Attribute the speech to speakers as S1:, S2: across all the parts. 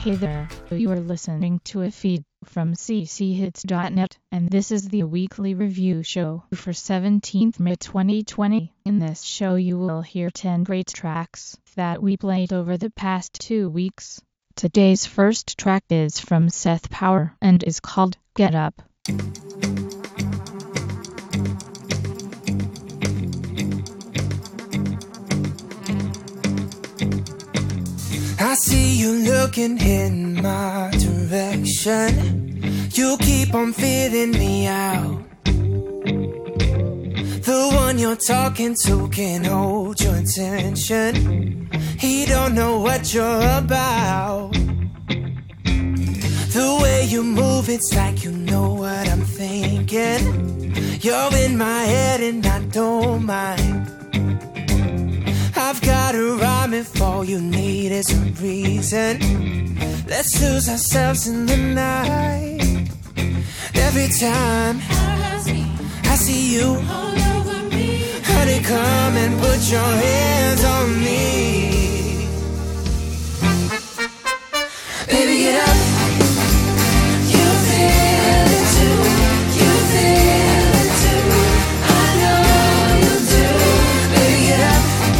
S1: Hey there, you are listening to a feed from cchits.net, and this is the weekly review show for 17th May 2020. In this show you will hear 10 great tracks that we played over the past 2 weeks. Today's first track is from Seth Power and is called Get Up.
S2: I see you looking in my direction. You keep on feeling me out. The one you're talking to can't hold your attention. He don't know what you're about. The way you move, it's like you know what I'm thinking. You're in my head and I don't mind. I've got a rhyme if all you need is a reason. Let's lose ourselves in the night. Every time I see you all over me, honey, come and put your hands on me. Baby, get up. You feel it too. You feel it too. I know you do. Baby, get up.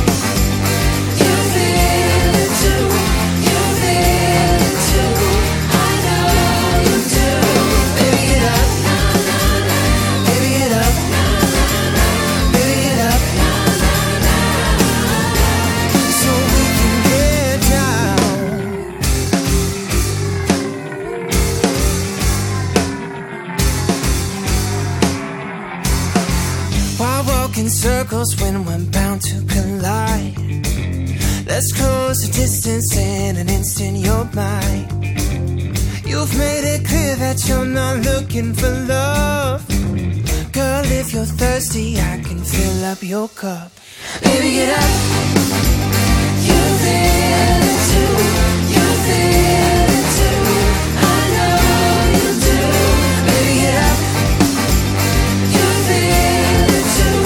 S2: In circles when we're bound to collide. Let's close the distance in an instant, you're mine. You've made it clear that you're not looking for love. Girl, if you're thirsty, I can fill up your cup. Baby, get up. You feel it too. You feel it too. I know you do. Baby, get up. You feel it too.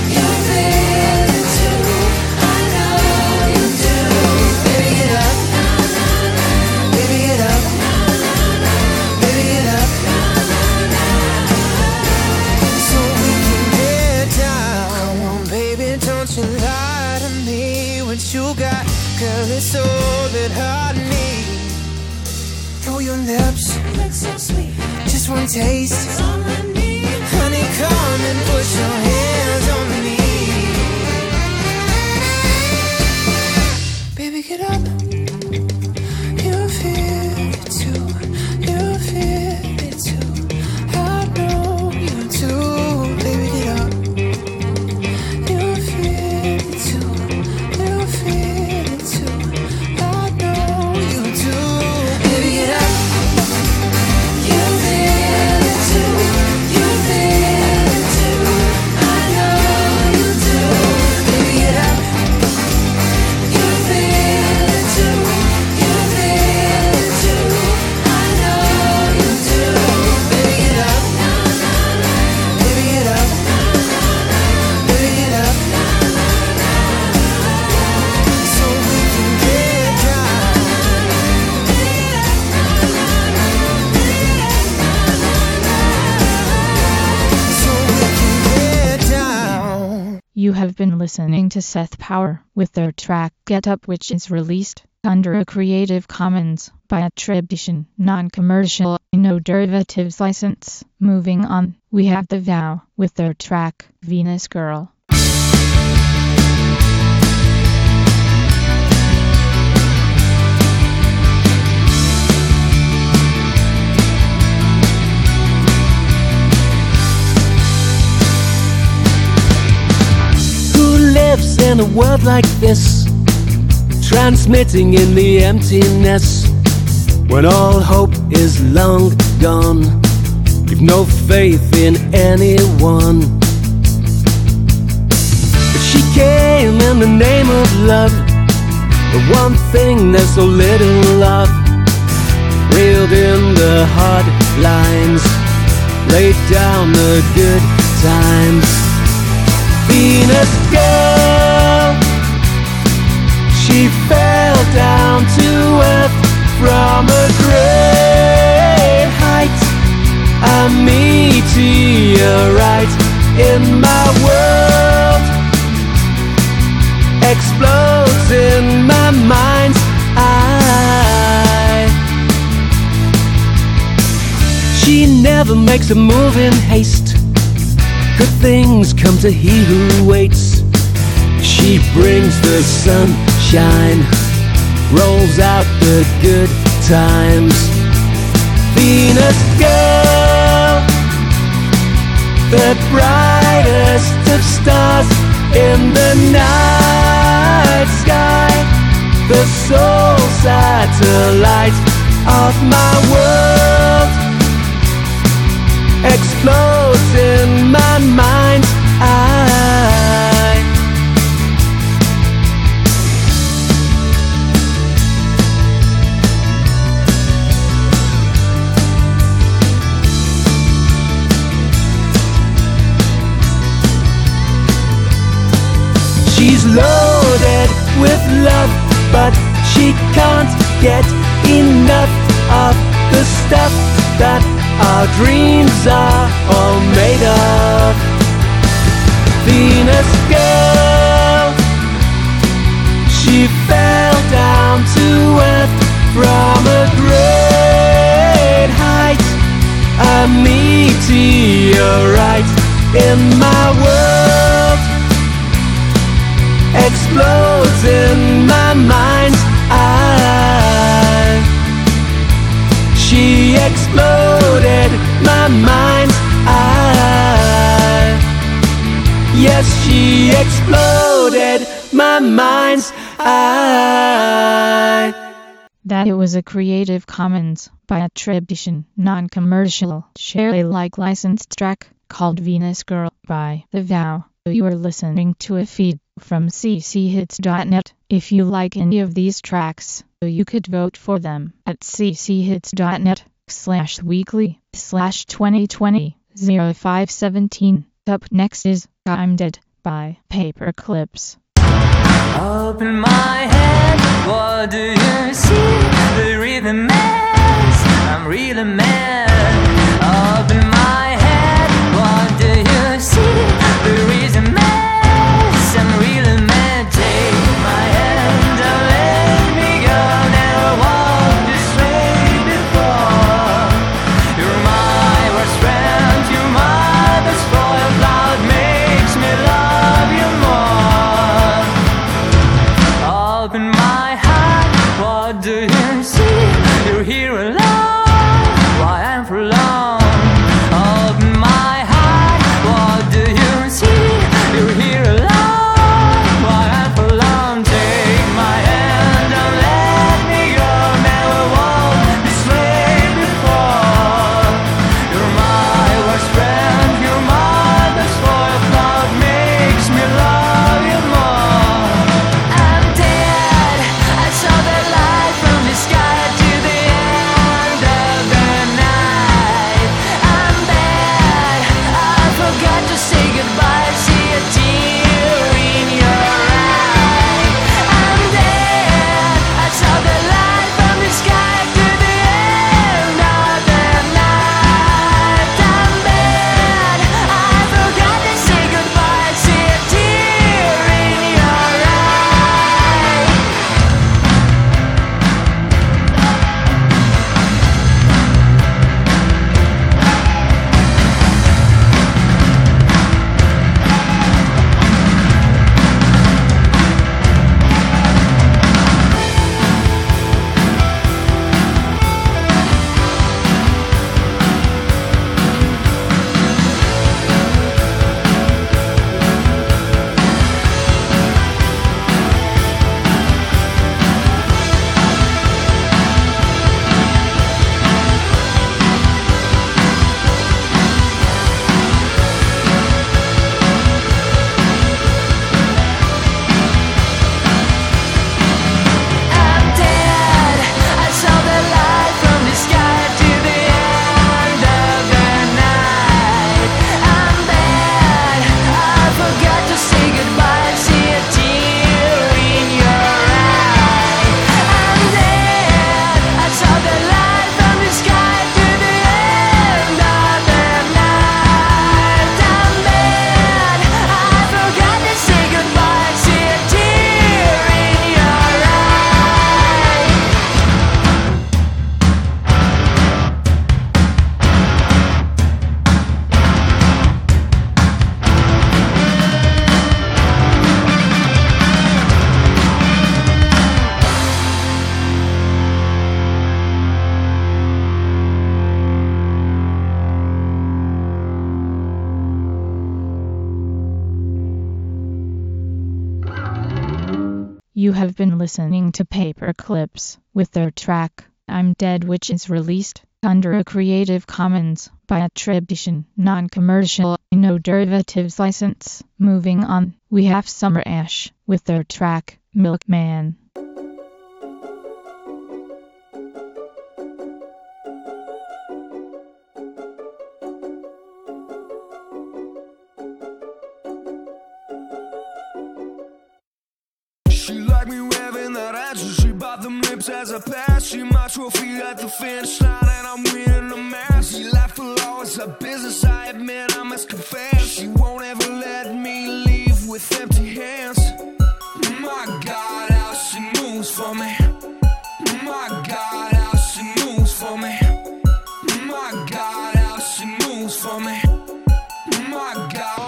S2: Girl, it's all that I need. Oh, your lips look so sweet. Just one taste is all I need. Honey, come and put your hands on me. Baby, get up. You feel it too. You feel it too. I know you do. Baby, get up. You feel it too. You feel it too. I know you do. Baby, get up. You feel it too. You feel it too. I know you do. Baby, get up. You feel it too. You feel it too. I know you do. Baby, get up. Baby, get up. Baby, get up. So we can get down. So we can get down.
S1: You have been listening to Seth Power with their track Get Up, which is released under a Creative Commons by attribution, non-commercial, no derivatives license. Moving on, we have The Vow with their track Venus Girl.
S3: Who lives in a world like this, transmitting in the emptiness, when all hope is long gone? You've no faith in anyone. But she came in the name of love, the one thing there's so little of, reeled in the hard lines, laid down the good times. Venus girl, she fell down to earth from a great height. A meteorite in my world explodes in my mind's eye. She never makes a move in haste. Good things come to he who waits. She brings the sunshine, rolls out the good times. Venus girl, the brightest of stars in the night sky, the sole satellite of my world explodes in my mind's eye. She's loaded with love, but she can't get enough of the stuff that our dreams are all made of. Venus girl, she fell down to earth from a great height. A meteorite in my world explodes in my mind's eye. She exploded my mind's eye. Yes, she exploded my mind's eye.
S1: That it was a Creative Commons by attribution, non-commercial, share Alike licensed track called Venus Girl by The Vow. You are listening to a feed from cchits.net. If you like any of these tracks, you could vote for them at cchits.net/weekly/2020-0517. Up next is I'm Dead by Paperclips.
S4: Open my head, what do you see? The rhythm is, I'm really mad. Open my head, what do you see? The reason is, I'm really mad. Take my hand and let me go. Never walked this way before. You're my worst friend, you're my best spoiled cloud, makes me love you more. Open my heart, what do you see? You're here alone, why I'm for long?
S1: You have been listening to Paperclips with their track, I'm Dead, which is released under a Creative Commons by attribution, non-commercial, no derivatives license. Moving on, we have Summer Ash with their track, Milkman.
S5: She like me waving that ass, so she bought them lips as a pass. She my trophy at the finish line, and I'm winning the match. She life below, it's her business, I admit, I must confess. She won't ever let me leave with empty hands. My God, how she moves for me. My God, how she moves for me. My God, how she moves for me. My God.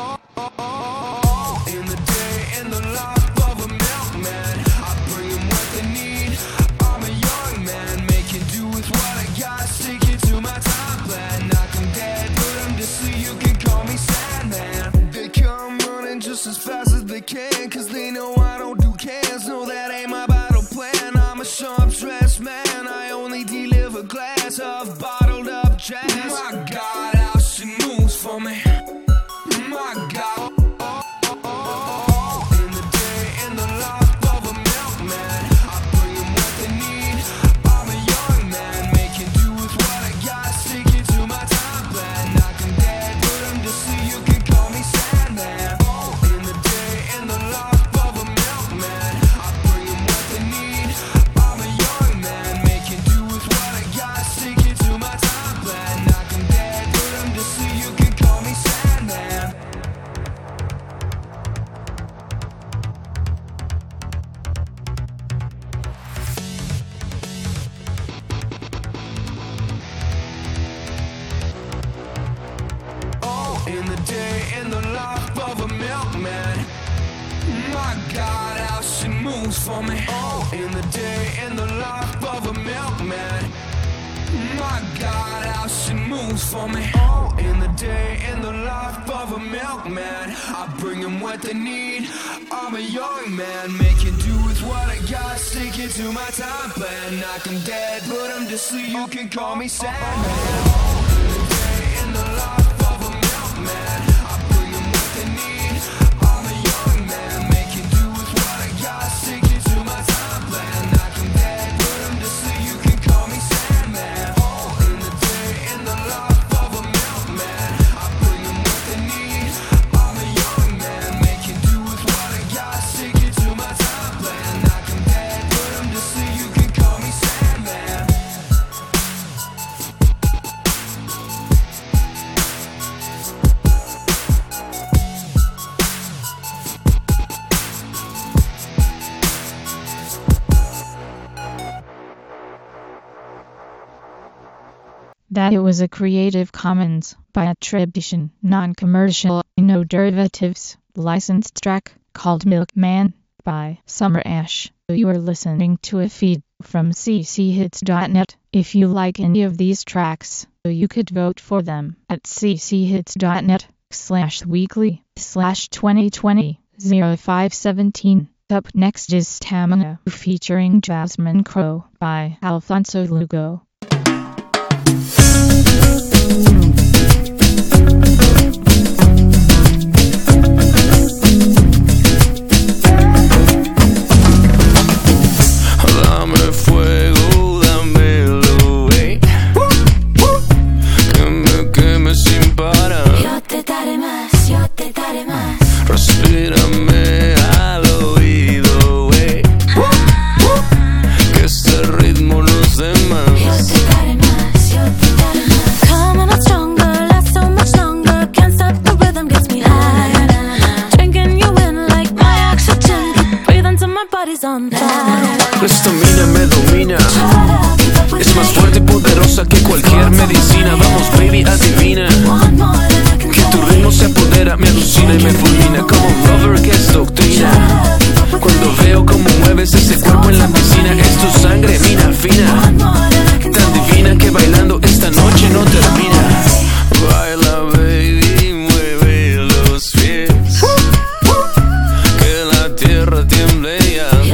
S5: In the day, in the life of a milkman, I bring them what they need. I'm a young man, making do with what I got. Sticking to my time plan. Knock them dead, put them to sleep. You can call me Sandman. They come running just as fast as they can, cause they know I don't do cans. No, that ain't my battle plan. I'm a sharp dressed man. I only deliver glass of bottled up jazz. My God, how she moves for me. My God. In the day, in the life of a milkman, I bring them what they need. I'm a young man, making do with what I got. Sticking to my time plan. Knock them dead, put them to sleep. You can call me Sandman. In the day, in the life of a milkman, I bring them what they need. I'm a young man, making do with what I got. Sticking to my time plan. Knock them dead, put them to sleep. You can call me Sandman. In the day, in the life of a milkman. My God, how she moves for me. In the day, in the life of a milkman. My God, how she moves for me. In the day, in the life of a milkman, I bring them what they need. I'm a young man, making do with what I got. Sticking to my time plan. Knock them dead, put them to sleep. You can call me Sandman. In the day, in the life of a milkman, I bring them what they need. I'm a young man, making do with what I got. Sticking to my time plan. Knock them dead, put them to sleep. You can call me Sandman. In the day, in the life of a milkman, I bring them what they need. I'm a young man, making do with what I got. Sticking to my time plan. Knock them dead, put them to sleep. You can call me Sandman.
S1: That it was a Creative Commons by attribution, non-commercial, no derivatives, licensed track called Milkman by Summer Ash. You are listening to a feed from cchits.net. If you like any of these tracks, you could vote for them at cchits.net/weekly/2020-0517. Up next is Stamina featuring Jasmine Crow by Alfonso Lugo.
S5: Dame fuego, dámelo, ey. Queme sin parar.
S6: Yo te daré más, yo te daré más.
S5: Respírame al oído, ey. Que este ritmo nos dé más.
S6: Yo te daré más, yo te daré más. Coming up stronger, last so much longer. Can't stop, the rhythm gets me higher. Drinking you in like my oxygen. Breathe into my body's on fire.
S5: La estamina me domina. Es más fuerte y poderosa que cualquier medicina. Vamos, baby, adivina. Que tu ritmo se apodera, me alucina y me fulmina. Como un lover que es doctrina. Cuando veo cómo mueves ese cuerpo en la piscina, es tu sangre, mina fina. Tan divina que bailando esta noche no termina. Baila, baby, mueve los pies. Que la tierra tiemble ya.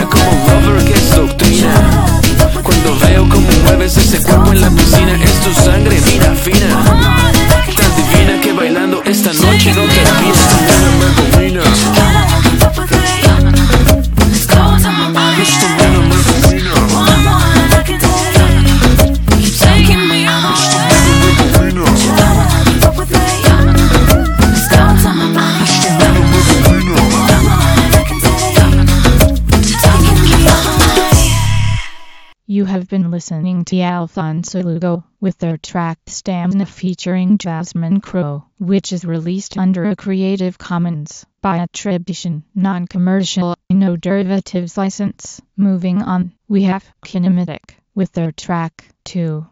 S5: mía como lover que es doctrina. Cuando veo cómo mueves ese cuerpo en la piscina, es tu sangre, mira, fina, tan divina que bailando esta noche no termina. Esto me domina. Esto me domina.
S1: You have been listening to Alfonso Lugo with their track Stamina featuring Jasmine Crow, which is released under a Creative Commons by attribution, non-commercial, no derivatives license. Moving on, we have Kinematic with their track 2.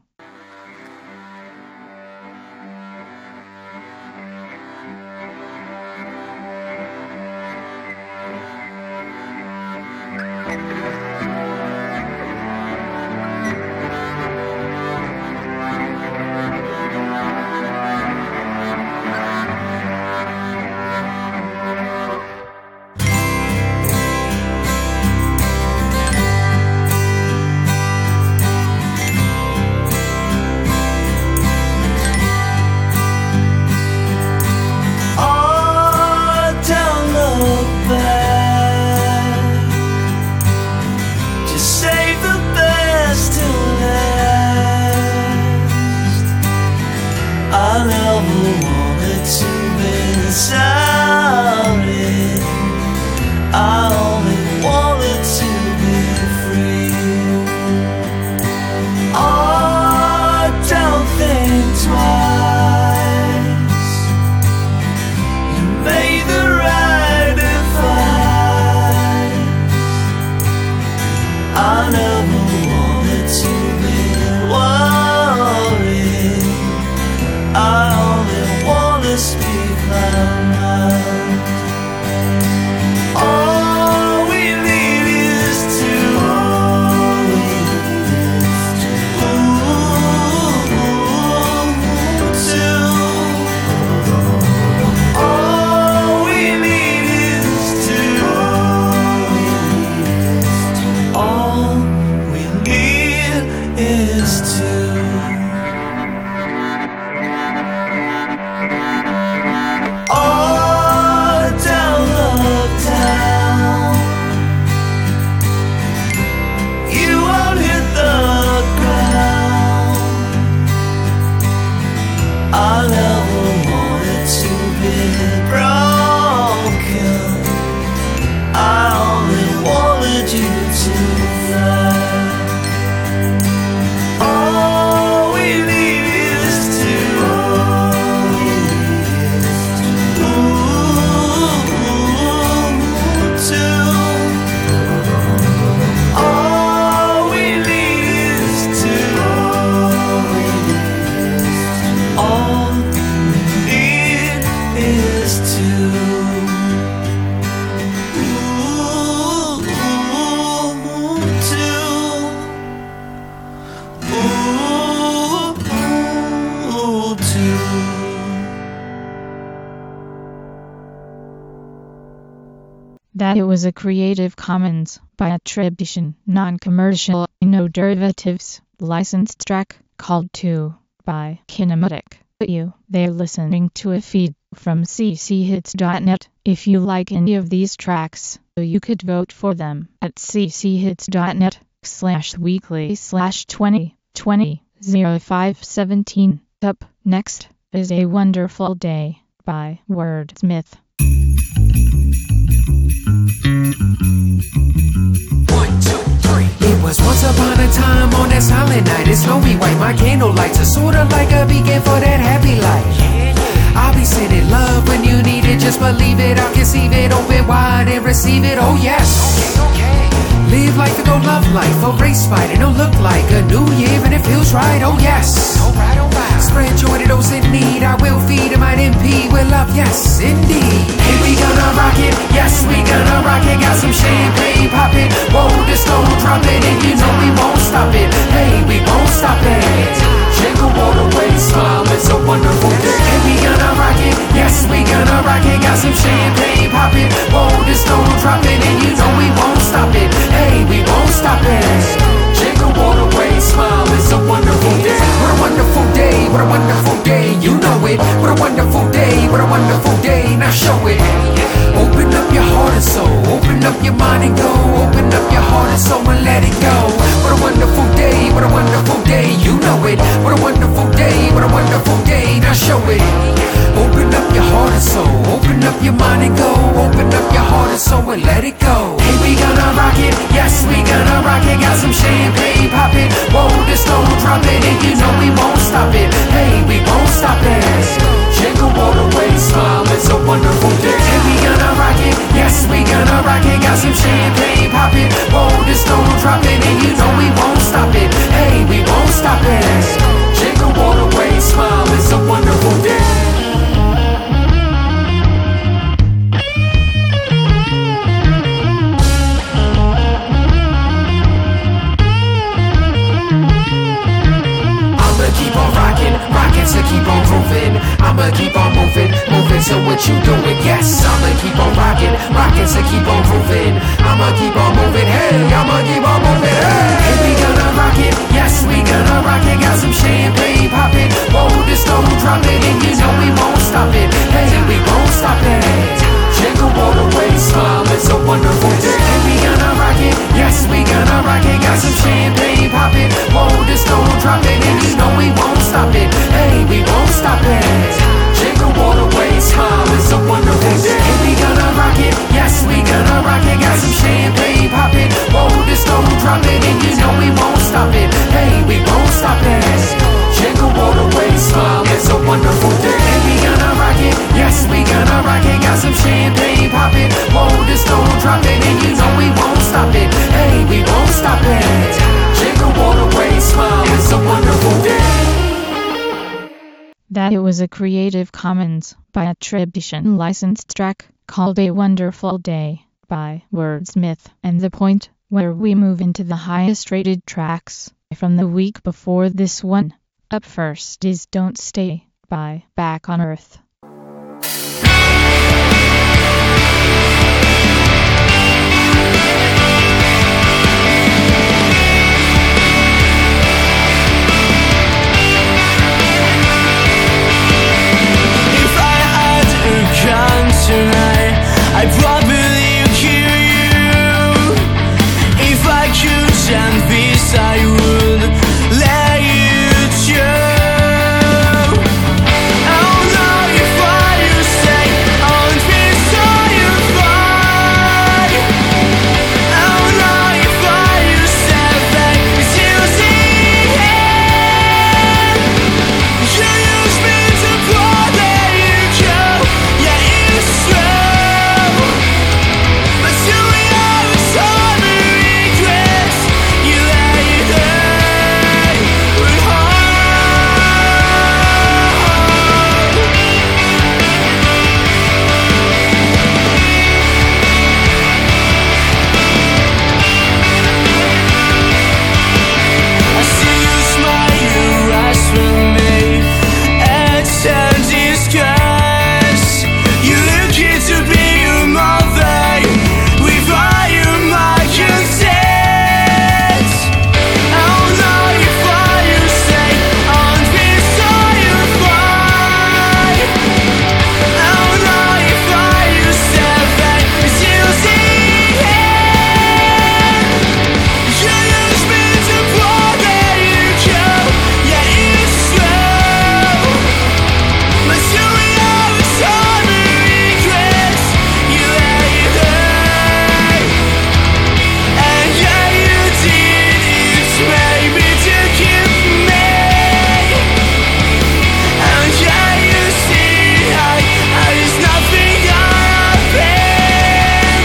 S1: That it was a Creative Commons by attribution, non-commercial, no derivatives, licensed track called 2 by Kinematic. They're listening to a feed from cchits.net. If you like any of these tracks, you could vote for them at cchits.net/weekly/2020-0517. Up next is A Wonderful Day by Wordsmith.
S7: 1, 2, 3. It was once upon a time on that silent night. It's snowy white, my candle lights are sorta like a beacon for that happy life. I'll be sending love when you need it, just believe it, I'll conceive it, open wide and receive it, oh yes. Live life and go love life, a race fight, and it'll look like a new year and it feels right, oh yes. Spread joy to those in need, I will feed, it might impede with love, yes, indeed. Hey, we gonna rock it, yes, we gonna rock it, got some champagne poppin', whoa, the stone dropping, and you know we won't stop it, hey, we won't stop it. Jingle all the way, smile, it's a wonderful day. Hey, we gonna rock it, yes, we gonna rock it, got some champagne poppin', whoa, the stone dropping, and you know we won't stop it, hey, Open up your mind and go. Open up your heart and soul and let it go. What a wonderful day, what a wonderful day. You know it. What a wonderful day, what a wonderful day. Now show it. Open up your heart and soul. Open up your mind and go. Open up your heart and soul and let it go. Hey, we gonna rock it. Yes, we gonna rock it. Got some champagne poppin'. Whoa, the stone dropping. And you know we won't stop it. Hey, we won't stop it. Jingle all the way, smile. It's a wonderful day. Hey, we gonna rock it. Yes, we gonna rock it. Got some champagne poppin'. Whoa, the stone dropping. And you know we won't stop it. Hey, we won't stop it. Jingle all the way, smile. It's a wonderful day. So keep on grooving, I'ma keep on moving, moving. So what you doing? Yes, I'ma keep on rocking, rocking. So keep on grooving, I'ma keep on moving. Hey, I'ma keep on moving. Hey, we gonna rock it. Yes, we gonna rock it. Got some champagne popping, whoa, the stone dropping, and you know we won't stop it. Hey, we won't stop it. Jingle all the way, smile. It's a wonderful day. Hey, we gonna rock it. Yes, we gonna rock it. Got some champagne popping, whoa, the stone dropping, and you know we won't stop it. Hey, we won't stop it. Jingle all the way, smile. It's a wonderful day. Hey, we gonna rock it. Yes, we gonna rock it. Got some champagne popping, whoa, the stone dropping, and you know we won't stop it. Hey, we won't stop it. Jingle all the way, smile. It's a wonderful day. Hey, we gonna rock it. Yes, we gonna rock it. Got some champagne popping, whoa, the stone dropping, and you know we won't stop it. Hey, we won't stop it. Jingle all the way, smile. It's a wonderful day.
S1: That it was a Creative Commons by attribution licensed track called A Wonderful Day by Wordsmith, and the point where we move into the highest rated tracks from the week before this one. Up first is Don't Stay by Back on Earth.
S8: Tonight, I probably kill you. If I could stand peace, I would let you choose. Oh no, if I you say on peace, are you fine? Oh no, if I you say that it's easy. You use me to bother you, Joe. Yeah, it's true. But still we always saw the regrets. You lay there with heart. I see you smile, you rise with me. It's a disguise. You look it to be your mother. With all your my consent. Oh no, if all you say on peace, are you fine? Oh no, if all you say that it's easy. You use me to bother you, Joe. Yeah, it's true. But still we always saw the regrets. You lay there. And yeah, you did it maybe to keep me. And yeah, you see there's nothing I've been.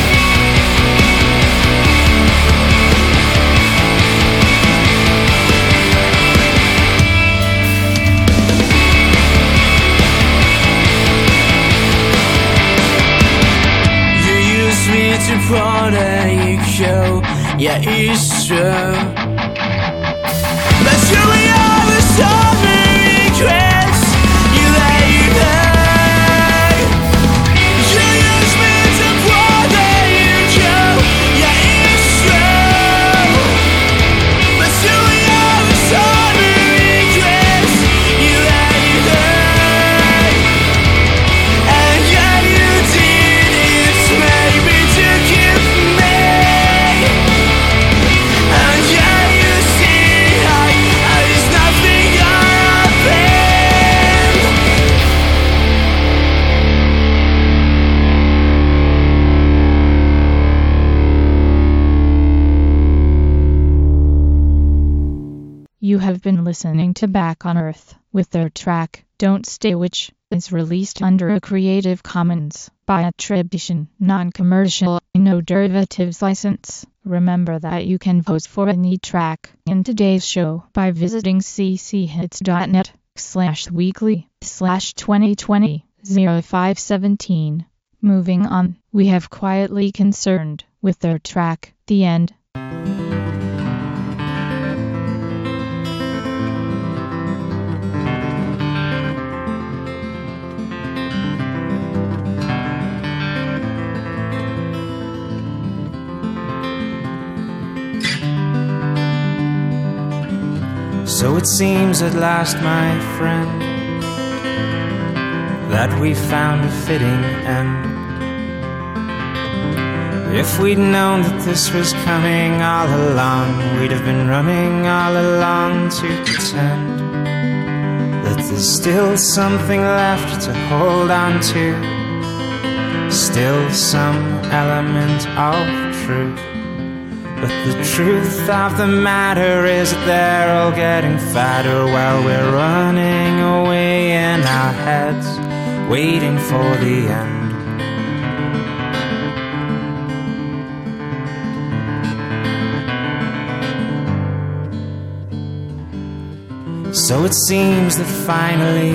S8: You use me to protect you. Yeah, it's true. But you we always saw the regrets. You lay there. You use me to protect you. Yeah, it's true. But still we always saw the regrets. You lay there. And yeah, you did it maybe to keep
S1: You have been listening to Back on Earth with their track Don't Stay, which is released under a Creative Commons by attribution, non-commercial, no derivatives license. Remember that you can vote for any track in today's show by visiting cchits.net/weekly/2020-0517. Moving on, we have Quietly Concerned with their track The End.
S9: So it seems at last, my friend, that we found a fitting end. If we'd known that this was coming all along, we'd have been running all along to pretend that there's still something left to hold on to, still some element of truth. But the truth of the matter is that they're all getting fatter while we're running away in our heads, waiting for the end. So it seems that finally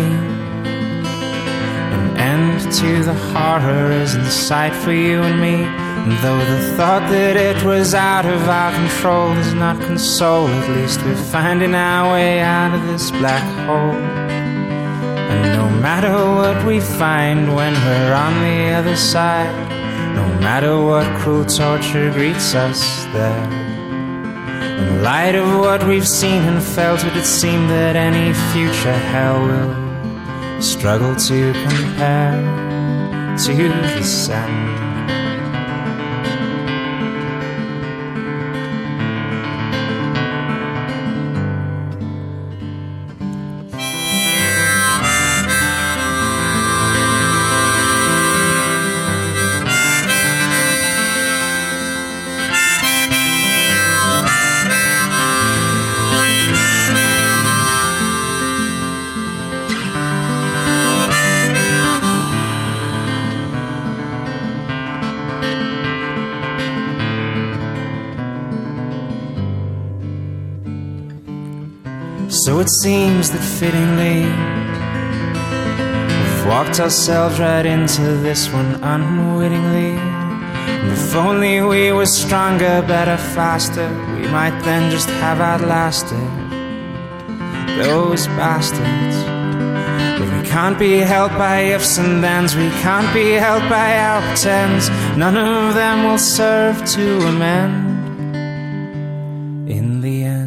S9: an end to the horror is in sight for you and me. And though the thought that it was out of our control does not console, at least we're finding our way out of this black hole. And no matter what we find when we're on the other side, no matter what cruel torture greets us there, in light of what we've seen and felt, would it seem that any future hell will struggle to compare to this end? So it seems that fittingly we've walked ourselves right into this one unwittingly. And if only we were stronger, better, faster, we might then just have outlasted those bastards. But we can't be helped by ifs and thens, we can't be helped by our pretends. None of them will serve to amend in the end.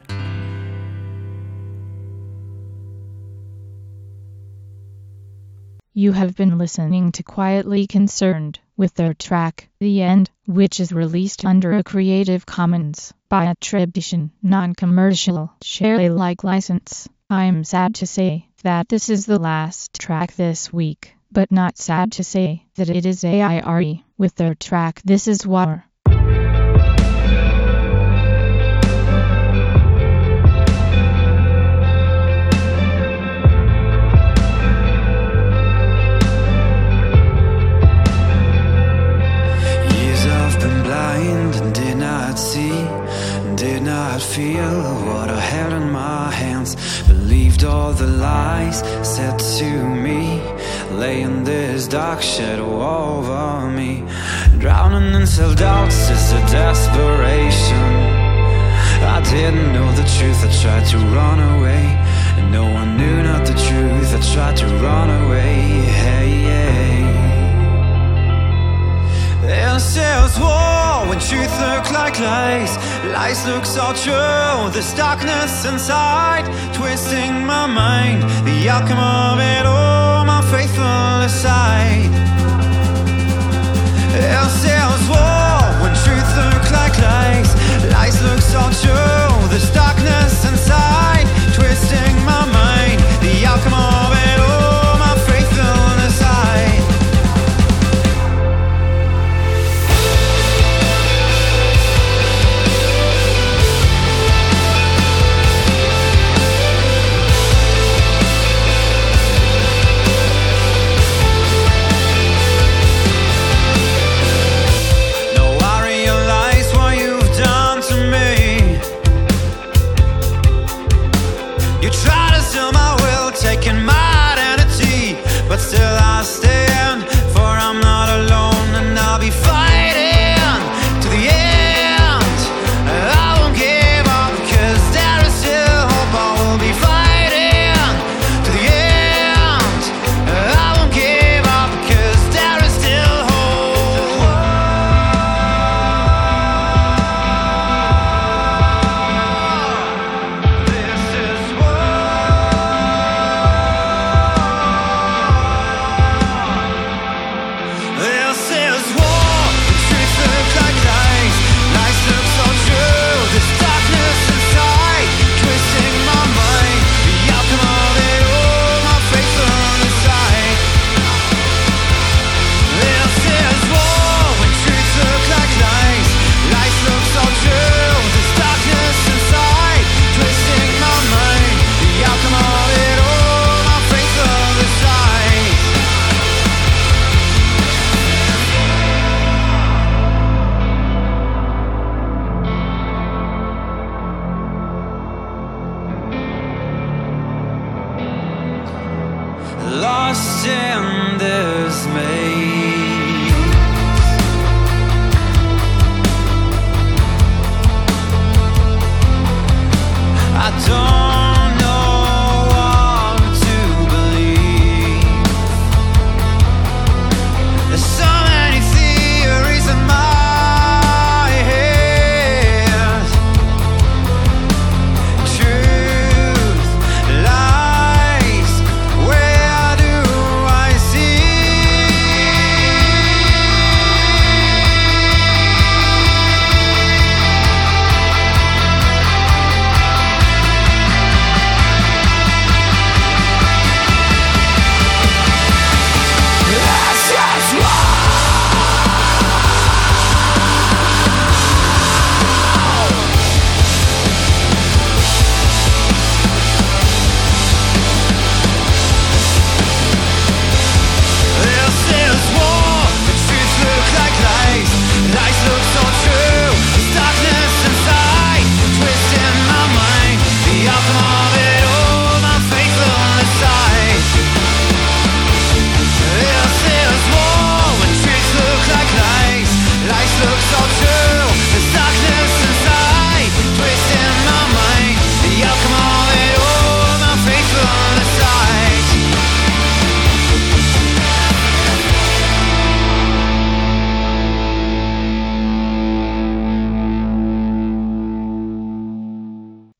S1: You have been listening to Quietly Concerned with their track The End, which is released under a Creative Commons by attribution, non-commercial, share Alike license. I'm sad to say that this is the last track this week, but not sad to say that it is AIRE with their track This Is War.
S10: Did not feel what I held in my hands. Believed all the lies said to me. Lay in this dark shadow over me. Drowning in self-doubts is a desperation. I didn't know the truth, I tried to run away. And no one knew not the truth, I tried to run away. Hey, hey. This is war when truth looks like lies. Lies look so true. This darkness inside, twisting my mind. The outcome of it all, my faithful side. This is war when truth looks like lies. Lies look so true. This darkness inside, twisting my mind. The outcome of it all, my faithful side.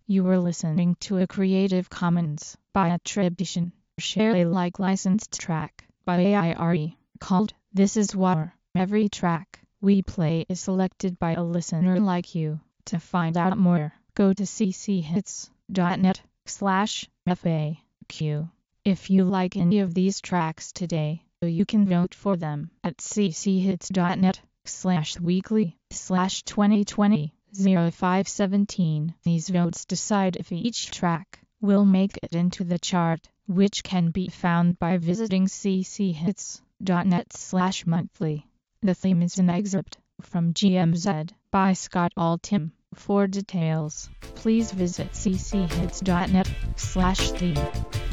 S1: You were listening to a Creative Commons by attribution, share Alike licensed track by AIRE called This Is War. Every track we play is selected by a listener like you. To find out more, go to cchits.net/FAQ. If you like any of these tracks today, you can vote for them at cchits.net/weekly/2020-0517. These votes decide if each track will make it into the chart, which can be found by visiting cchits.net/monthly. The theme is an excerpt from GMZ by Scott Altham. For details, please visit cchits.net/theme.